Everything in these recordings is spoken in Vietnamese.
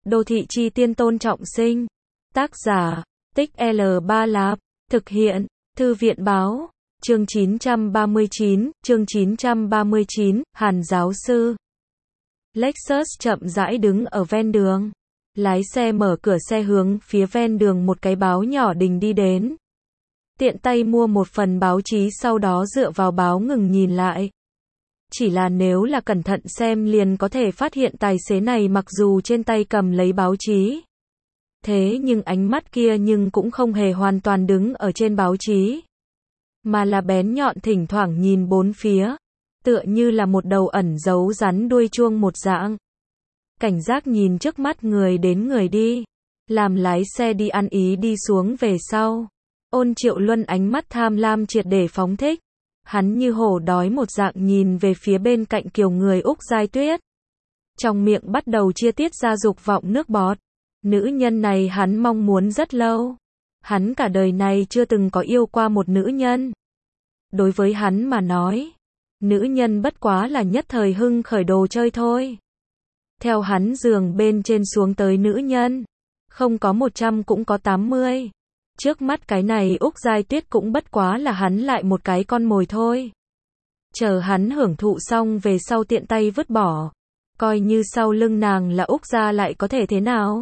Đô thị chi tiên Tôn Trọng Sinh. Tác giả, Tích L3 Lạp. Thực hiện, Thư viện báo. Chương 939, Hàn giáo sư. Lexus chậm rãi đứng ở ven đường. Lái xe mở cửa xe hướng phía ven đường một cái báo nhỏ đình đi đến. Tiện tay mua một phần báo chí, sau đó dựa vào báo ngừng nhìn lại. Chỉ là nếu là cẩn thận xem liền có thể phát hiện tài xế này mặc dù trên tay cầm lấy báo chí. Thế nhưng ánh mắt kia nhưng cũng không hề hoàn toàn đứng ở trên báo chí. Mà là bén nhọn thỉnh thoảng nhìn bốn phía. Tựa như là một đầu ẩn giấu rắn đuôi chuông một dạng. Cảnh giác nhìn trước mắt người đến người đi. Làm lái xe đi ăn ý đi xuống về sau. Ôn Triệu Luân ánh mắt tham lam triệt để phóng thích. Hắn như hổ đói một dạng nhìn về phía bên cạnh kiểu người Úc Giai Tuyết. Trong miệng bắt đầu chia tiết ra dục vọng nước bọt. Nữ nhân này hắn mong muốn rất lâu. Hắn cả đời này chưa từng có yêu qua một nữ nhân. Đối với hắn mà nói, nữ nhân bất quá là nhất thời hưng khởi đồ chơi thôi. Theo hắn giường bên trên xuống tới nữ nhân, không có 100 cũng có 80. Trước mắt cái này Úc Giai Tuyết cũng bất quá là hắn lại một cái con mồi thôi. Chờ hắn hưởng thụ xong về sau tiện tay vứt bỏ. Coi như sau lưng nàng là Úc gia lại có thể thế nào?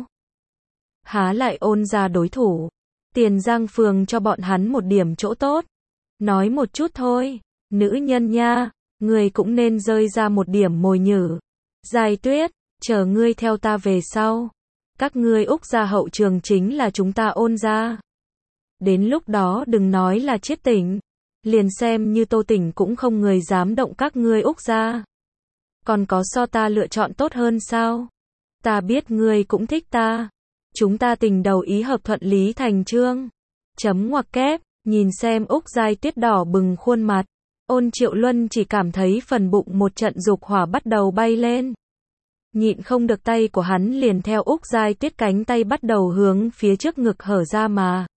Há lại Ôn gia đối thủ. Tiền Giang phường cho bọn hắn một điểm chỗ tốt. Nói một chút thôi. Nữ nhân nha, người cũng nên rơi ra một điểm mồi nhử. Giai Tuyết, chờ ngươi theo ta về sau. Các ngươi Úc gia hậu trường chính là chúng ta Ôn gia. Đến lúc đó đừng nói là Chiết Tỉnh. Liền xem như Tô Tỉnh cũng không người dám động các ngươi Úc gia. Còn có so ta lựa chọn tốt hơn sao? Ta biết ngươi cũng thích ta. Chúng ta tình đầu ý hợp thuận lý thành chương. Chấm ngoặc kép, nhìn xem Úc Giai Tuyết đỏ bừng khuôn mặt. Ôn Triệu Luân chỉ cảm thấy phần bụng một trận dục hỏa bắt đầu bay lên. Nhịn không được tay của hắn liền theo Úc Giai Tuyết cánh tay bắt đầu hướng phía trước ngực hở ra mà.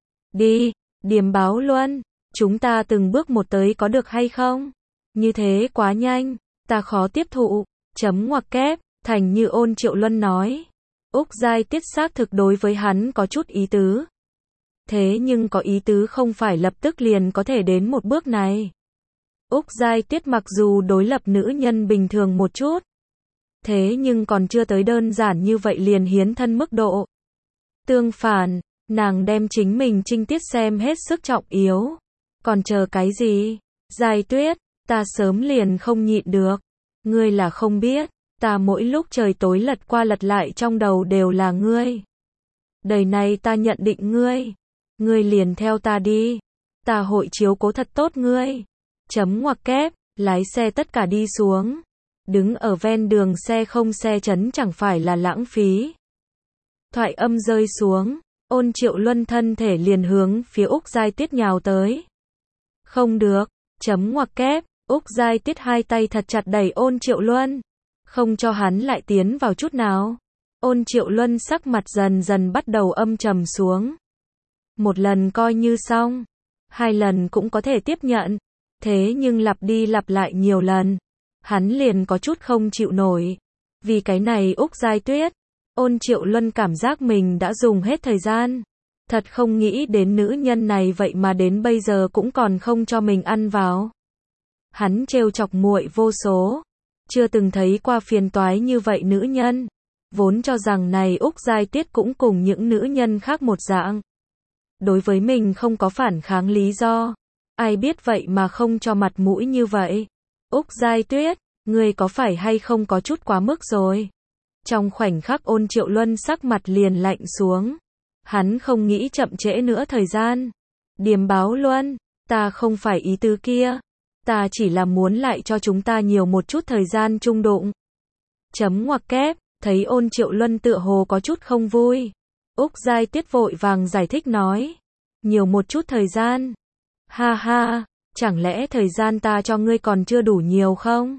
Đi, Điềm Báo Luân, chúng ta từng bước một tới có được hay không? Như thế quá nhanh, ta khó tiếp thụ. Chấm ngoặc kép, thành như Ôn Triệu Luân nói. Úc Giai Tuyết xác thực đối với hắn có chút ý tứ. Thế nhưng có ý tứ không phải lập tức liền có thể đến một bước này. Úc Giai Tuyết mặc dù đối lập nữ nhân bình thường một chút. Thế nhưng còn chưa tới đơn giản như vậy liền hiến thân mức độ. Tương phản, nàng đem chính mình trinh tiết xem hết sức trọng yếu. Còn chờ cái gì? Giai Tuyết, ta sớm liền không nhịn được. Ngươi là không biết, ta mỗi lúc trời tối lật qua lật lại trong đầu đều là ngươi. Đời này ta nhận định ngươi. Ngươi liền theo ta đi. Ta hội chiếu cố thật tốt ngươi. Chấm ngoặc kép, lái xe tất cả đi xuống. Đứng ở ven đường xe không xe chấn chẳng phải là lãng phí. Thoại âm rơi xuống. Ôn Triệu Luân thân thể liền hướng phía Úc Giai Tuyết nhào tới. Không được. Chấm ngoặc kép, Úc Giai Tuyết hai tay thật chặt đẩy Ôn Triệu Luân. Không cho hắn lại tiến vào chút nào. Ôn Triệu Luân sắc mặt dần dần bắt đầu âm trầm xuống. Một lần coi như xong. Hai lần cũng có thể tiếp nhận. Thế nhưng lặp đi lặp lại nhiều lần. Hắn liền có chút không chịu nổi. Vì cái này Úc Giai Tuyết. Ôn Triệu Luân cảm giác mình đã dùng hết thời gian. Thật không nghĩ đến nữ nhân này vậy mà đến bây giờ cũng còn không cho mình ăn vào. Hắn trêu chọc muội vô số. Chưa từng thấy qua phiền toái như vậy nữ nhân. Vốn cho rằng này Úc Giai Tuyết cũng cùng những nữ nhân khác một dạng. Đối với mình không có phản kháng lý do. Ai biết vậy mà không cho mặt mũi như vậy. Úc Giai Tuyết, ngươi có phải hay không có chút quá mức rồi? Trong khoảnh khắc Ôn Triệu Luân sắc mặt liền lạnh xuống. Hắn không nghĩ chậm trễ nữa thời gian. Điềm Báo Luân, ta không phải ý tứ kia. Ta chỉ là muốn lại cho chúng ta nhiều một chút thời gian chung đụng. Chấm ngoặc kép, thấy Ôn Triệu Luân tựa hồ có chút không vui. Úc Giai Tuyết vội vàng giải thích nói. Nhiều một chút thời gian. Ha ha, chẳng lẽ thời gian ta cho ngươi còn chưa đủ nhiều không?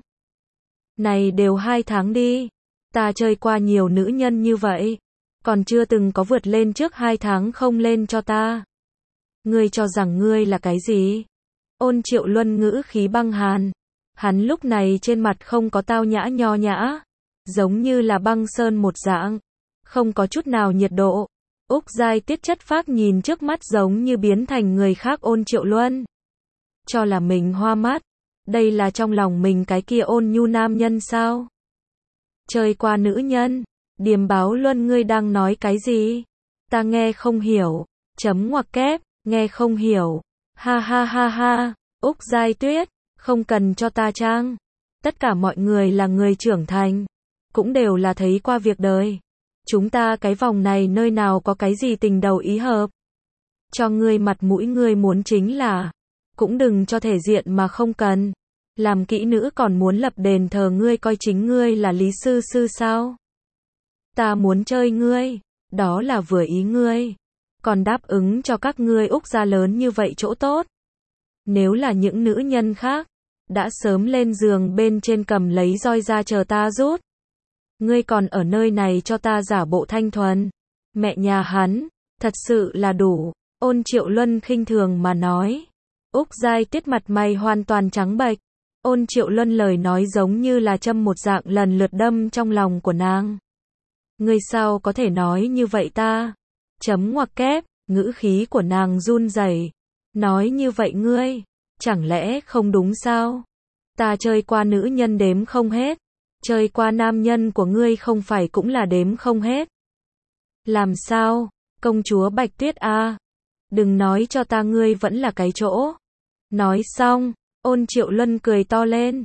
Này đều 2 tháng đi. Ta chơi qua nhiều nữ nhân như vậy. Còn chưa từng có vượt lên trước 2 tháng không lên cho ta. Ngươi cho rằng ngươi là cái gì? Ôn Triệu Luân ngữ khí băng hàn. Hắn lúc này trên mặt không có tao nhã nho nhã. Giống như là băng sơn một dạng. không có chút nào nhiệt độ. Úc Giai Tiết chất phác nhìn trước mắt giống như biến thành người khác Ôn Triệu Luân. Cho là mình hoa mắt. Đây là trong lòng mình cái kia ôn nhu nam nhân sao? Chơi qua nữ nhân. Điềm báo Luân ngươi đang nói cái gì? Ta nghe không hiểu. Chấm ngoặc kép, nghe không hiểu. Ha ha ha ha. Úc Giai Tuyết, không cần cho ta trang. Tất cả mọi người là người trưởng thành. Cũng đều là thấy qua việc đời. Chúng ta cái vòng này nơi nào có cái gì tình đầu ý hợp. Cho ngươi mặt mũi ngươi muốn chính là. Cũng đừng cho thể diện mà không cần. Làm kỹ nữ còn muốn lập đền thờ ngươi coi chính ngươi là Lý Sư Sư sao? Ta muốn chơi ngươi. Đó là vừa ý ngươi. Còn đáp ứng cho các ngươi Úc gia lớn như vậy chỗ tốt. Nếu là những nữ nhân khác, đã sớm lên giường bên trên cầm lấy roi ra chờ ta rút. Ngươi còn ở nơi này cho ta giả bộ thanh thuần. Mẹ nhà hắn, thật sự là đủ. Ôn Triệu Luân khinh thường mà nói. Úc Giai Tiết mặt mày hoàn toàn trắng bệch. Ôn Triệu Luân lời nói giống như là châm một dạng lần lượt đâm trong lòng của nàng. Ngươi sao có thể nói như vậy ta? Chấm ngoặc kép, ngữ khí của nàng run rẩy. Nói như vậy ngươi, chẳng lẽ không đúng sao? Ta chơi qua nữ nhân đếm không hết. Chơi qua nam nhân của ngươi không phải cũng là đếm không hết. Làm sao? Công chúa Bạch Tuyết a, đừng nói cho ta ngươi vẫn là cái chỗ. Nói xong, Ôn Triệu Luân cười to lên.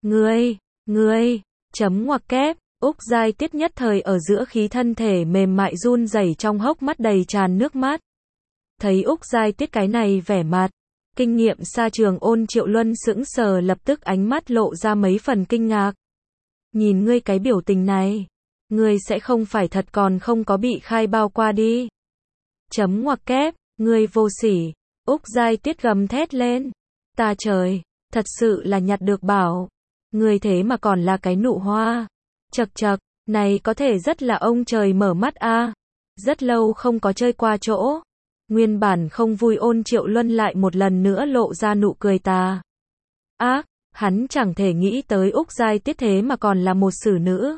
Ngươi, chấm ngoặc kép, Úc Giai Tiết nhất thời ở giữa khí thân thể mềm mại run rẩy trong hốc mắt đầy tràn nước mắt. Thấy Úc Giai Tiết cái này vẻ mặt, kinh nghiệm xa trường Ôn Triệu Luân sững sờ lập tức ánh mắt lộ ra mấy phần kinh ngạc. Nhìn ngươi cái biểu tình này, ngươi sẽ không phải thật còn không có bị khai bao qua đi. Chấm ngoặc kép, ngươi vô sỉ, Úc Giai Tiết gầm thét lên. Ta trời, thật sự là nhặt được bảo. Ngươi thế mà còn là cái nụ hoa. Chậc chậc, này có thể rất là ông trời mở mắt a. Rất lâu không có chơi qua chỗ. Nguyên bản không vui Ôn Triệu Luân lại một lần nữa lộ ra nụ cười tà ác. Hắn chẳng thể nghĩ tới Úc Giai Tiết thế mà còn là một xử nữ.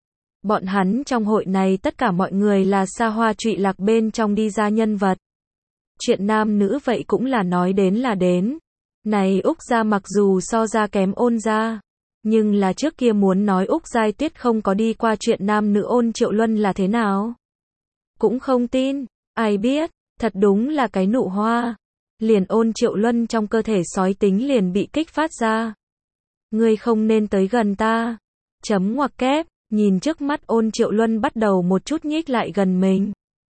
Bọn hắn trong hội này tất cả mọi người là xa hoa trụy lạc bên trong đi ra nhân vật. Chuyện nam nữ vậy cũng là nói đến là đến. Này Úc gia mặc dù so ra kém Ôn gia, nhưng là trước kia muốn nói Úc Giai Tiết không có đi qua chuyện nam nữ Ôn Triệu Luân là thế nào. Cũng không tin, ai biết, thật đúng là cái nụ hoa. Liền Ôn Triệu Luân trong cơ thể sói tính liền bị kích phát ra. Ngươi không nên tới gần ta. Chấm ngoặc kép, nhìn trước mắt Ôn Triệu Luân bắt đầu một chút nhích lại gần mình.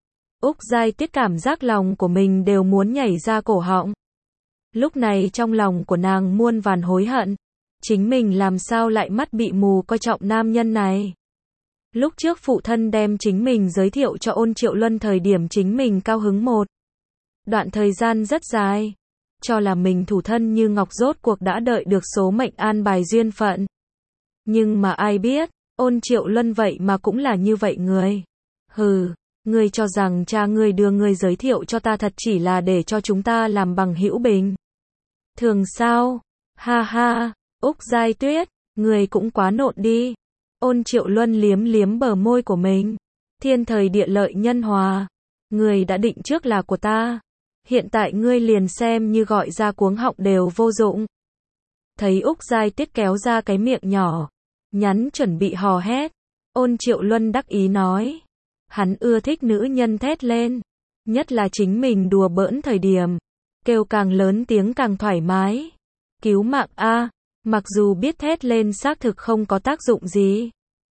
Úc Giai Tiết cảm giác lòng của mình đều muốn nhảy ra cổ họng. Lúc này trong lòng của nàng muôn vàn hối hận. Chính mình làm sao lại mắt bị mù coi trọng nam nhân này. Lúc trước phụ thân đem chính mình giới thiệu cho Ôn Triệu Luân thời điểm chính mình cao hứng một đoạn thời gian rất dài. Cho là mình thủ thân như ngọc rốt cuộc đã đợi được số mệnh an bài duyên phận. Nhưng mà ai biết, Ôn Triệu Luân vậy mà cũng là như vậy người. Hừ, ngươi cho rằng cha ngươi đưa ngươi giới thiệu cho ta thật chỉ là để cho chúng ta làm bằng hữu bình thường sao? Ha ha, Úc Giai Tuyết, ngươi cũng quá nộn đi. Ôn Triệu Luân liếm liếm bờ môi của mình. Thiên thời địa lợi nhân hòa. Ngươi đã định trước là của ta. Hiện tại ngươi liền xem như gọi ra cuống họng đều vô dụng. Thấy Úc Giai Tiết kéo ra cái miệng nhỏ, nhắn chuẩn bị hò hét. Ôn Triệu Luân đắc ý nói. Hắn ưa thích nữ nhân thét lên. Nhất là chính mình đùa bỡn thời điểm. Kêu càng lớn tiếng càng thoải mái. Cứu mạng a, mặc dù biết thét lên xác thực không có tác dụng gì.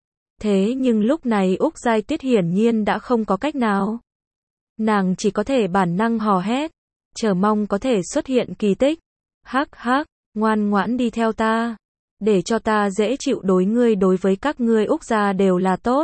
Thế nhưng lúc này Úc Giai Tiết hiển nhiên đã không có cách nào. Nàng chỉ có thể bản năng hò hét, chờ mong có thể xuất hiện kỳ tích. Hắc hắc, ngoan ngoãn đi theo ta, để cho ta dễ chịu đối ngươi đối với các ngươi Úc gia đều là tốt.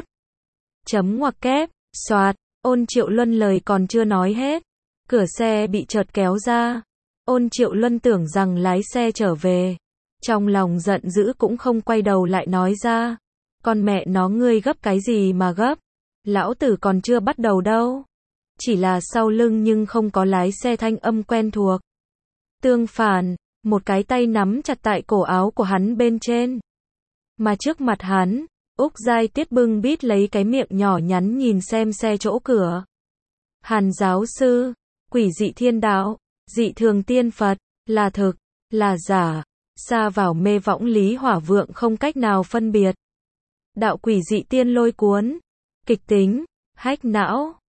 Chấm ngoặc kép, xoạt, Ôn Triệu Luân lời còn chưa nói hết, cửa xe bị chợt kéo ra. Ôn Triệu Luân tưởng rằng lái xe trở về, trong lòng giận dữ cũng không quay đầu lại nói ra. Con mẹ nó ngươi gấp cái gì mà gấp, lão tử còn chưa bắt đầu đâu. Chỉ là sau lưng nhưng không có lái xe thanh âm quen thuộc. Tương phản, một cái tay nắm chặt tại cổ áo của hắn bên trên. Mà trước mặt hắn, Úc Giai Tiết bưng bít lấy cái miệng nhỏ nhắn nhìn xem xe chỗ cửa. Hàn giáo sư, quỷ dị thiên đạo, dị thường tiên Phật, là thực, là giả, xa vào mê võng Lý Hỏa Vượng không cách nào phân biệt. Đạo quỷ dị tiên lôi cuốn, kịch tính, hách não.